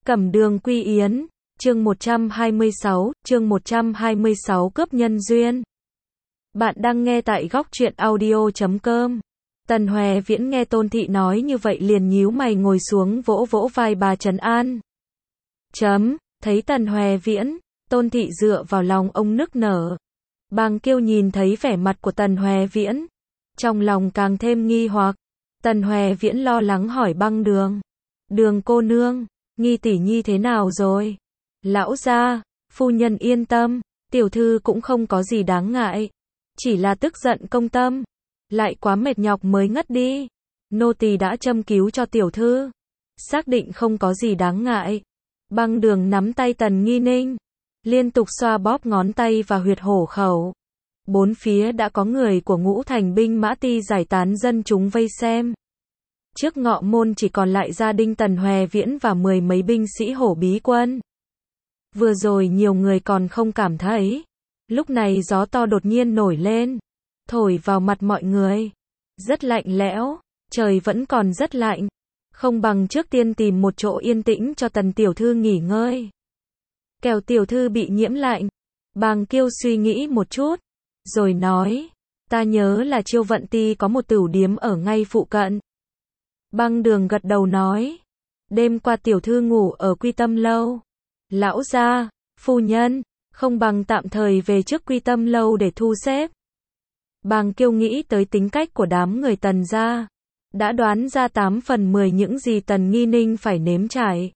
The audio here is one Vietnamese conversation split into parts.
Cẩm Đường Quy Yến, chương 126, cướp nhân duyên. Bạn đang nghe tại góc truyện audio.com. Tần Hoè Viễn nghe Tôn Thị nói như vậy liền nhíu mày ngồi xuống vỗ vỗ vai bà trấn an. Thấy Tần Hoè Viễn, Tôn Thị dựa vào lòng ông nức nở. Bàng Kiêu nhìn thấy vẻ mặt của Tần Hoè Viễn, trong lòng càng thêm nghi hoặc. Tần Hoè Viễn lo lắng hỏi Băng Đường. Đường cô nương, Nghi tỷ nhi thế nào rồi? Lão gia, phu nhân yên tâm, tiểu thư cũng không có gì đáng ngại. Chỉ là tức giận công tâm, lại quá mệt nhọc mới ngất đi. Nô tỳ đã châm cứu cho tiểu thư, xác định không có gì đáng ngại. Băng Đường nắm tay Tần Nghi Ninh, liên tục xoa bóp ngón tay và huyệt hổ khẩu. Bốn phía đã có người của Ngũ Thành binh mã ti giải tán dân chúng vây xem. Trước ngọ môn chỉ còn lại gia đình Tần Hoè Viễn và 10 mấy binh sĩ Hổ Bí Quân. Vừa rồi nhiều người còn không cảm thấy. Lúc này gió to đột nhiên nổi lên, thổi vào mặt mọi người. Rất lạnh lẽo, trời vẫn còn rất lạnh. Không bằng trước tiên tìm một chỗ yên tĩnh cho Tần tiểu thư nghỉ ngơi. Kẻo tiểu thư bị nhiễm lạnh. Bàng Kiêu suy nghĩ một chút, rồi nói, ta nhớ là Chiêu Vận Ti có một tửu điếm ở ngay phụ cận. Băng Đường gật đầu nói, đêm qua tiểu thư ngủ ở Quy Tâm lâu. Lão gia, phu nhân, không bằng tạm thời về trước Quy Tâm lâu để thu xếp. Bàng Kiêu nghĩ tới tính cách của đám người Tần gia, đã đoán ra 8 phần 10 những gì Tần Nghi Ninh phải nếm trải.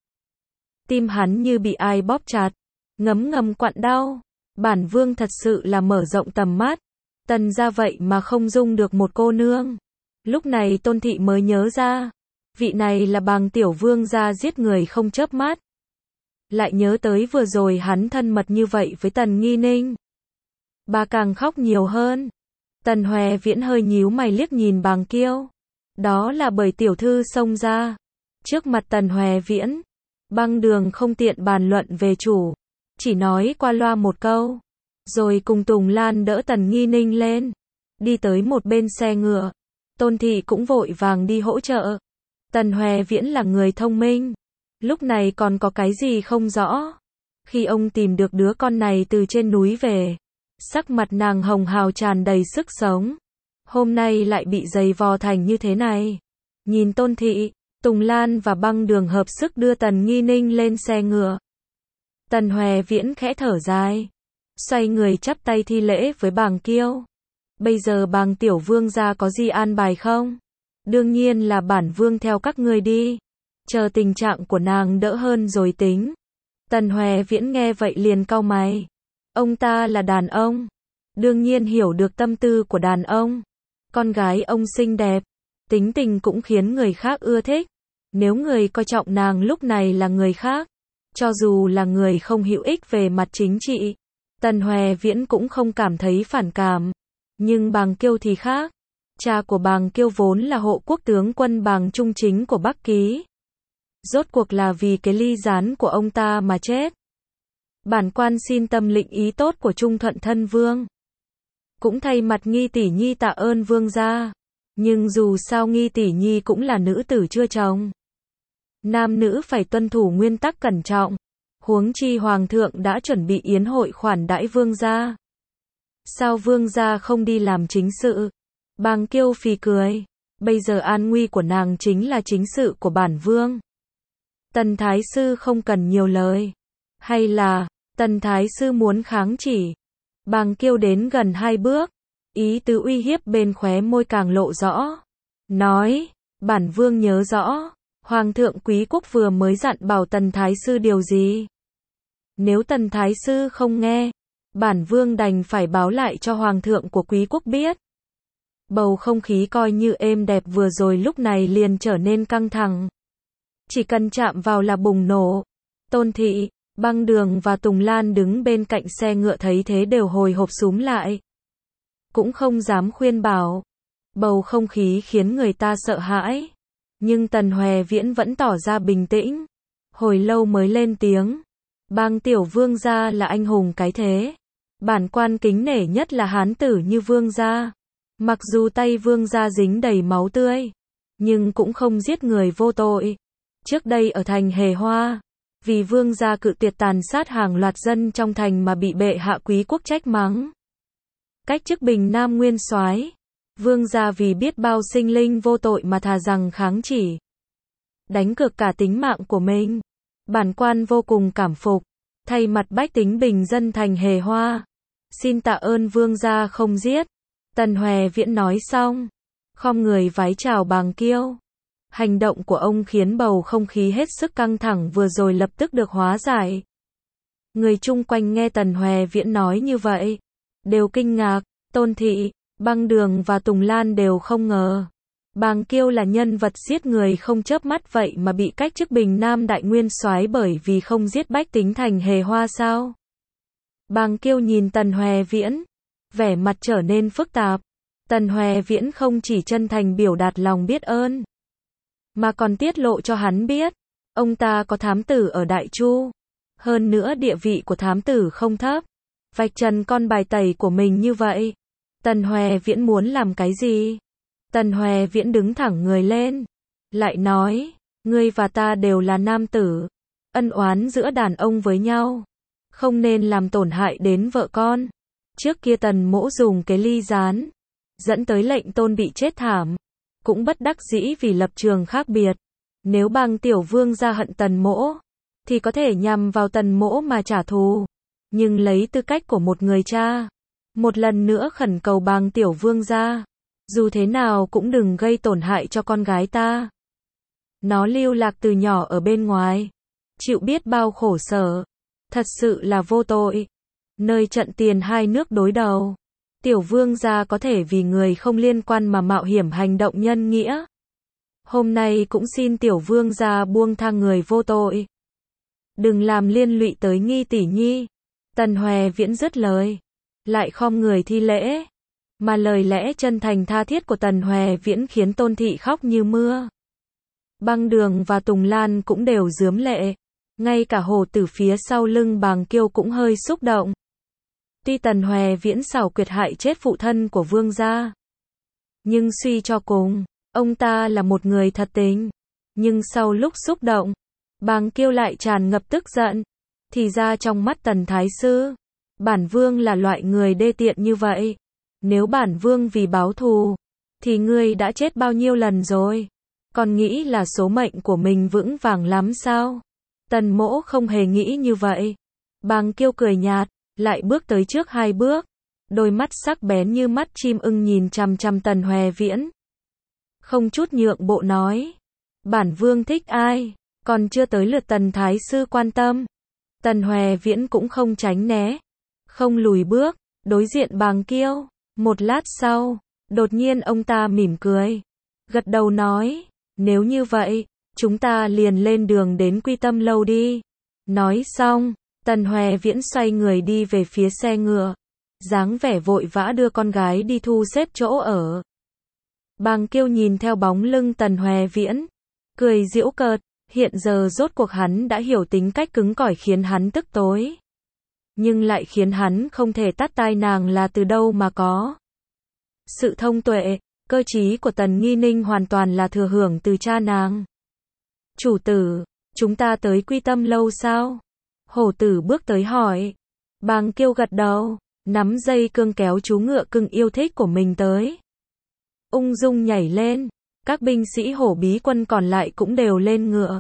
Tim hắn như bị ai bóp chặt, ngấm ngầm quặn đau. Bản vương thật sự là mở rộng tầm mắt. Tần gia vậy mà không dung được một cô nương. Lúc này Tôn Thị mới nhớ ra, vị này là Bàng tiểu vương gia giết người không chớp mắt. Lại nhớ tới vừa rồi hắn thân mật như vậy với Tần Nghi Ninh. Bà càng khóc nhiều hơn. Tần Hoè Viễn hơi nhíu mày liếc nhìn Bàng Kiêu. Đó là bởi tiểu thư xông ra. Trước mặt Tần Hoè Viễn, Băng Đường không tiện bàn luận về chủ, chỉ nói qua loa một câu, rồi cùng Tùng Lan đỡ Tần Nghi Ninh lên, đi tới một bên xe ngựa. Tôn Thị cũng vội vàng đi hỗ trợ. Tần Hoè Viễn là người thông minh, lúc này còn có cái gì không rõ. Khi ông tìm được đứa con này từ trên núi về, sắc mặt nàng hồng hào tràn đầy sức sống. Hôm nay lại bị giày vò thành như thế này. Nhìn Tôn Thị, Tùng Lan và Băng Đường hợp sức đưa Tần Nghi Ninh lên xe ngựa. Tần Hoè Viễn khẽ thở dài, xoay người chắp tay thi lễ với Bàng Kiêu. Bây giờ Bàng tiểu vương gia có gì an bài không? Đương nhiên là bản vương theo các ngươi đi. Chờ tình trạng của nàng đỡ hơn rồi tính. Tần Hoè Viễn nghe vậy liền cau mày. Ông ta là đàn ông, đương nhiên hiểu được tâm tư của đàn ông. Con gái ông xinh đẹp, tính tình cũng khiến người khác ưa thích. Nếu người coi trọng nàng lúc này là người khác, cho dù là người không hữu ích về mặt chính trị, Tần Hoè Viễn cũng không cảm thấy phản cảm. Nhưng Bàng Kiêu thì khác. Cha của Bàng Kiêu vốn là hộ quốc tướng quân Bàng Trung Chính của Bắc Ký. Rốt cuộc là vì cái ly gián của ông ta mà chết. Bản quan xin tâm lĩnh ý tốt của Trung Thuận thân vương. Cũng thay mặt Nghi tỷ nhi tạ ơn vương gia. Nhưng dù sao Nghi tỷ nhi cũng là nữ tử chưa chồng. Nam nữ phải tuân thủ nguyên tắc cẩn trọng. Huống chi hoàng thượng đã chuẩn bị yến hội khoản đãi vương gia. Sao vương gia không đi làm chính sự? Bàng Kiêu phì cười. Bây giờ an nguy của nàng chính là chính sự của bản vương. Tần thái sư không cần nhiều lời. Hay là, Tần thái sư muốn kháng chỉ? Bàng Kiêu đến gần 2 bước. Ý tứ uy hiếp bên khóe môi càng lộ rõ. Nói, bản vương nhớ rõ. Hoàng thượng Quý Quốc vừa mới dặn bảo Tần thái sư điều gì? Nếu Tần thái sư không nghe, bản vương đành phải báo lại cho Hoàng thượng của Quý Quốc biết. Bầu không khí coi như êm đẹp vừa rồi lúc này liền trở nên căng thẳng. Chỉ cần chạm vào là bùng nổ. Tôn Thị, Băng Đường và Tùng Lan đứng bên cạnh xe ngựa thấy thế đều hồi hộp xúm lại. Cũng không dám khuyên bảo. Bầu không khí khiến người ta sợ hãi. Nhưng Tần Hoè Viễn vẫn tỏ ra bình tĩnh. Hồi lâu mới lên tiếng. Bàng tiểu vương gia là anh hùng cái thế. Bản quan kính nể nhất là hán tử như vương gia. Mặc dù tay vương gia dính đầy máu tươi, nhưng cũng không giết người vô tội. Trước đây ở thành Hề Hoa, Vì vương gia cự tuyệt tàn sát hàng loạt dân trong thành mà bị bệ hạ quý quốc trách mắng. Cách chức Bình Nam nguyên soái. Vương gia vì biết bao sinh linh vô tội mà thà rằng kháng chỉ. Đánh cược cả tính mạng của mình. Bản quan vô cùng cảm phục. Thay mặt bách tính bình dân thành Hề Hoa. Xin tạ ơn vương gia không giết. Tần Hoè Viễn nói xong. Khom người vái chào Bàng Kiêu. Hành động của ông khiến bầu không khí hết sức căng thẳng vừa rồi lập tức được hóa giải. Người chung quanh nghe Tần Hoè Viễn nói như vậy. Đều kinh ngạc, Tôn Thị, Băng Đường và Tùng Lan đều không ngờ. Bàng Kiêu là nhân vật giết người không chớp mắt vậy mà bị cách chức Bình Nam đại nguyên soái bởi vì không giết bách tính thành Hề Hoa sao? Bàng Kiêu nhìn Tần Hoè Viễn, vẻ mặt trở nên phức tạp. Tần Hoè Viễn không chỉ chân thành biểu đạt lòng biết ơn, mà còn tiết lộ cho hắn biết, ông ta có thám tử ở Đại Chu. Hơn nữa địa vị của thám tử không thấp. Vạch trần con bài tẩy của mình như vậy. Tần Hoè Viễn muốn làm cái gì? Tần Hoè Viễn đứng thẳng người lên. Lại nói, ngươi và ta đều là nam tử. Ân oán giữa đàn ông với nhau. Không nên làm tổn hại đến vợ con. Trước kia Tần Mỗ dùng cái ly gián. Dẫn tới lệnh Tôn bị chết thảm. Cũng bất đắc dĩ vì lập trường khác biệt. Nếu Bàng tiểu vương gia hận Tần Mỗ, thì có thể nhằm vào Tần Mỗ mà trả thù. Nhưng lấy tư cách của một người cha, một lần nữa khẩn cầu Bàng tiểu vương gia, dù thế nào cũng đừng gây tổn hại cho con gái ta. Nó lưu lạc từ nhỏ ở bên ngoài, chịu biết bao khổ sở, thật sự là vô tội. Nơi trận tiền hai nước đối đầu, tiểu vương gia có thể vì người không liên quan mà mạo hiểm hành động nhân nghĩa. Hôm nay cũng xin tiểu vương gia buông tha người vô tội. Đừng làm liên lụy tới Nghi tỷ nhi. Tần Hoè Viễn dứt lời, lại khom người thi lễ. Mà lời lẽ chân thành tha thiết của Tần Hoè Viễn khiến Tôn Thị khóc như mưa. Băng Đường và Tùng Lan cũng đều rướm lệ. Ngay cả Hồ Tử phía sau lưng Bàng Kiêu cũng hơi xúc động. Tuy Tần Hoè Viễn xảo quyệt hại chết phụ thân của vương gia, nhưng suy cho cùng, ông ta là một người thật tình. Nhưng sau lúc xúc động, Bàng Kiêu lại tràn ngập tức giận. Thì ra trong mắt Tần Thái Sư, bản vương là loại người đê tiện như vậy. Nếu bản vương vì báo thù, thì ngươi đã chết bao nhiêu lần rồi. Còn nghĩ là số mệnh của mình vững vàng lắm sao? Tần Mỗ không hề nghĩ như vậy. Bàng Kiêu cười nhạt, lại bước tới trước hai bước. Đôi mắt sắc bén như mắt chim ưng nhìn chằm chằm Tần Hoè Viễn. Không chút nhượng bộ nói. Bản vương thích ai? Còn chưa tới lượt Tần Thái Sư quan tâm. Tần Hoè Viễn cũng không tránh né, không lùi bước, đối diện Bàng Kiêu. Một lát sau, đột nhiên ông ta mỉm cười, gật đầu nói, nếu như vậy, chúng ta liền lên đường đến Quy Tâm Lâu đi. Nói xong, Tần Hoè Viễn xoay người đi về phía xe ngựa, dáng vẻ vội vã đưa con gái đi thu xếp chỗ ở. Bàng Kiêu nhìn theo bóng lưng Tần Hoè Viễn, cười giễu cợt. Hiện giờ rốt cuộc hắn đã hiểu tính cách cứng cỏi khiến hắn tức tối, nhưng lại khiến hắn không thể tát tai nàng là từ đâu mà có. Sự thông tuệ, cơ trí của Tần Nghi Ninh hoàn toàn là thừa hưởng từ cha nàng. Chủ tử, chúng ta tới Quy Tâm Lâu sao? Hổ Tử bước tới hỏi. Bàng Kiêu gật đầu, nắm dây cương kéo chú ngựa cưng yêu thích của mình tới. Ung dung nhảy lên. Các binh sĩ Hổ Bí quân còn lại cũng đều lên ngựa.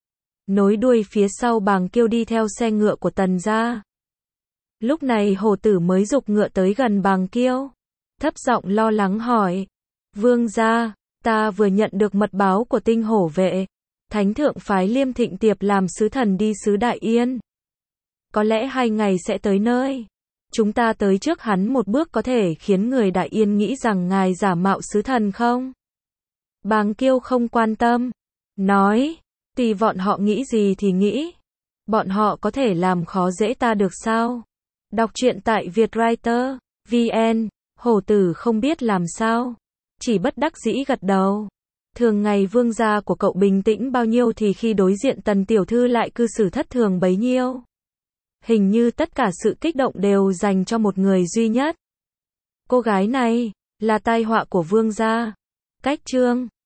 Nối đuôi phía sau Bàng Kiêu đi theo xe ngựa của Tần gia. Lúc này Hổ Tử mới giục ngựa tới gần Bàng Kiêu. Thấp giọng lo lắng hỏi. Vương gia, ta vừa nhận được mật báo của Tinh Hổ vệ. Thánh thượng phái Liêm Thịnh Tiệp làm sứ thần đi xứ Đại Yên. Có lẽ 2 ngày sẽ tới nơi. Chúng ta tới trước hắn một bước có thể khiến người Đại Yên nghĩ rằng ngài giả mạo sứ thần không? Bàng Kiêu không quan tâm, nói, tùy bọn họ nghĩ gì thì nghĩ. Bọn họ có thể làm khó dễ ta được sao? Đọc truyện tại Vietwriter VN. Hổ Tử không biết làm sao, chỉ bất đắc dĩ gật đầu. Thường ngày vương gia của cậu bình tĩnh bao nhiêu thì khi đối diện Tần tiểu thư lại cư xử thất thường bấy nhiêu. Hình như tất cả sự kích động đều dành cho một người duy nhất. Cô gái này là tai họa của vương gia. Cách chương